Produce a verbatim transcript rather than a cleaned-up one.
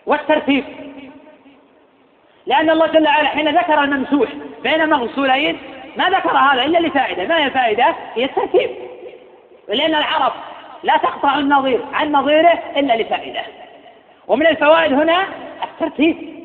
والترتيب، لأن الله جل وعلا حين ذكر الممسوح بين مغسولين ما ذكر هذا إلا لفائدة. ما هي الفائدة؟ هي الترتيب، لأن العرب لا تقطع النظير عن نظيره إلا لفائدة. ومن الفوائد هنا الترتيب،